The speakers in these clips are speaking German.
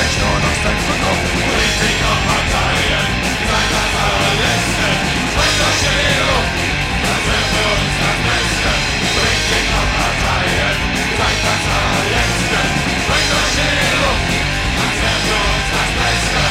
sich nur noch selbst und Druck. Politiker, Parteien, seid das allerletzte. Sprengt euch in die Luft, das wäre für uns das Beste. Politiker, Parteien, seid das allerletzte. Sprengt euch in die Luft, das wäre für uns das Beste.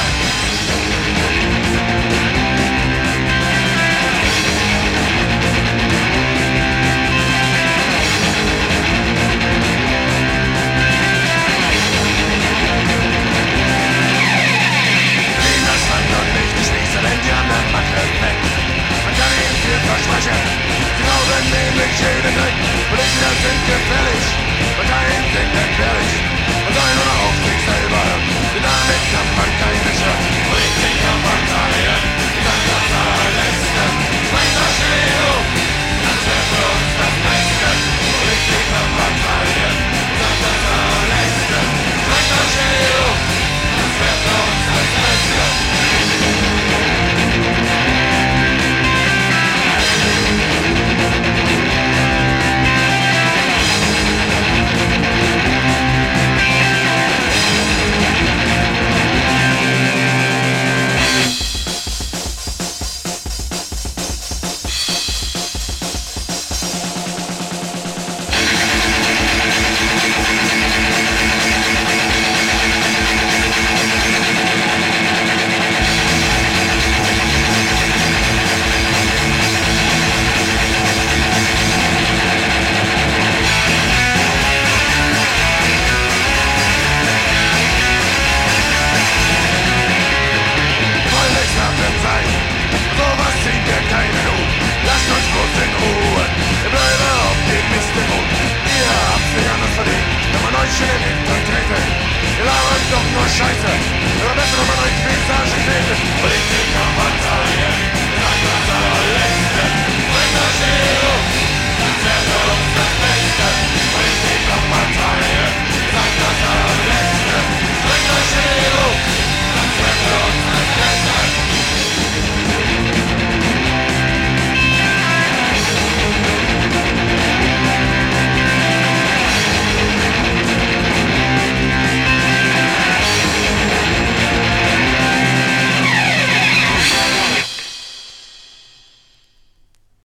Wenn die anderen Macke weg. Man kann ihnen viel versprechen, sie glauben nämlich jeden Dreck. Politiker sind gefährlich, Parteien sind entbehrlich. Man soll nur noch auf sich selber hören, denn damit kann man keine schaden. Politiker, Parteien, das ist das allerletzte. Sprengt euch in die Luft, das wäre für uns das Beste. Politiker, Parteien, das ist das allerletzte. Sprengt euch in die Luft, das wäre für uns das Beste. Scheiße, oder besser, wenn man euch